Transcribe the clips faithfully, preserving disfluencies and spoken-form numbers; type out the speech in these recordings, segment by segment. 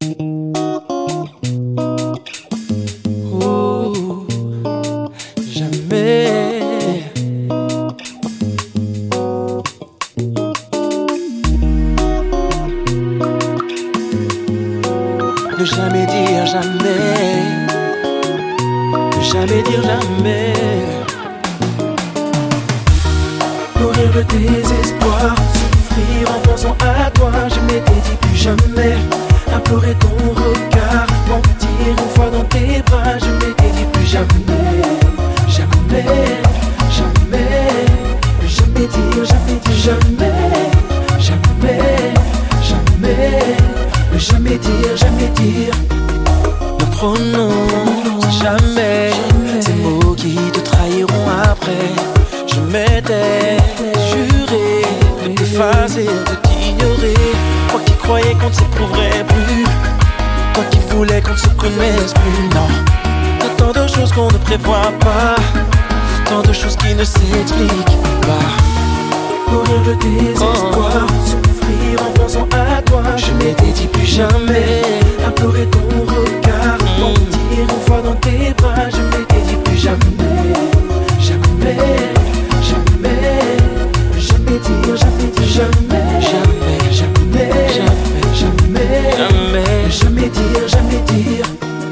Oh, jamais. Ne jamais dire jamais. Ne jamais dire jamais. Mourir de désespoir, souffrir en pensant à toi. Je m'étais dit plus jamais. Implorer ton regard, mentir une fois dans tes bras. Je m'étais dit plus jamais. Jamais, jamais. Ne jamais dire, jamais dire jamais. Jamais, jamais. Ne jamais dire, jamais dire. Ne prononce jamais ces mots qui te trahiront après. Je m'étais juré de t'effacer, de t'ignorer. Moi qui croyais qu'on ne s'éprouverait plus, toi qui voulais qu'on ne se connaisse plus. Non, y a tant de choses qu'on ne prévoit pas, tant de choses qui ne s'expliquent pas. Mourir de désespoir, oh. Souffrir en pensant à toi. Je m'étais dit plus jamais. Implorer ton regard, mentir une fois dans tes bras. Je m'étais dit plus jamais. Jamais, jamais. Jamais dire, jamais dire jamais. Jamais, jamais, jamais, jamais. Jamais, jamais dire, jamais dire.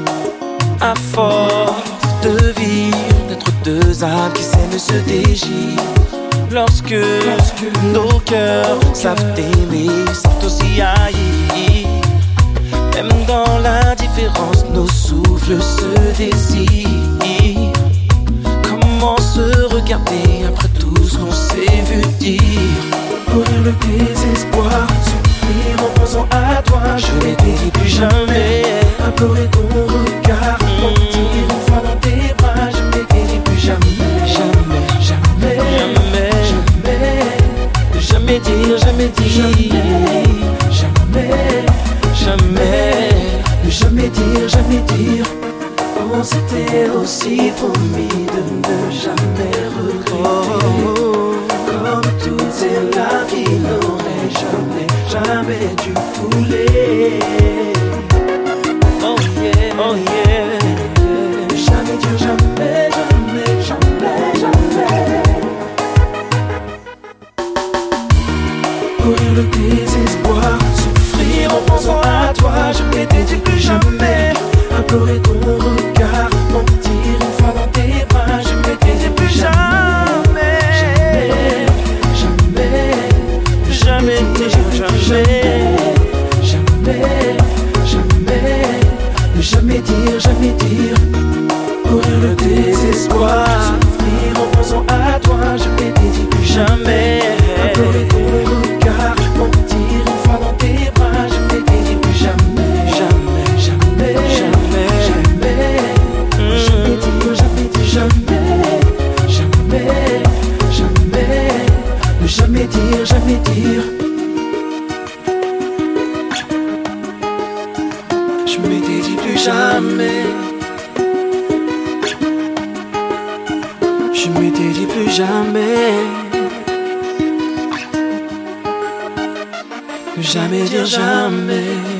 À force de vivre, d'être deux âmes qui s'aiment et se dégirent. Lorsque, Lorsque nos cœurs savent aimer, savent aussi haïr. Même dans l'indifférence, nos souffles se désirent. Comment se regarder après tout ce qu'on s'est vu dire? Mourir le désespoir, souffrir en pensant à toi. Je m'étais dit plus jamais. Implorer ton regard, mentir une fois dans tes bras. Je m'étais dit plus jamais. Jamais, jamais, jamais. Jamais dire, jamais dire, jamais, jamais, jamais, jamais dire, jamais dire. On s'était aussi promis de ne jamais regretter. Oh, comme toutes ces larmes qui n'auraient jamais, jamais dû couler. Oh yeah, oh yeah. Jamais dire, jamais, jamais, jamais, jamais. Mourir le désespoir, souffrir en pensant à toi. Je m'étais dit plus jamais. Implorer ton regard, mentir une fois dans tes bras. Je m'étais dit plus jamais. Jamais, jamais, jamais dire jamais. Jamais, jamais, ne jamais dire, jamais dire. Mourir le désespoir, souffrir en pensant à toi. Je m'étais dit plus jamais. Implorer ton regard, mentir une fois dans tes bras. Je m'étais dit plus jamais. Jamais, jamais, jamais, jamais. Jamais dire, jamais dire, jamais. Jamais, jamais. Ne jamais dire, jamais dire. Je m'étais dit plus jamais. Je m'étais dit plus jamais. Ne jamais dire jamais.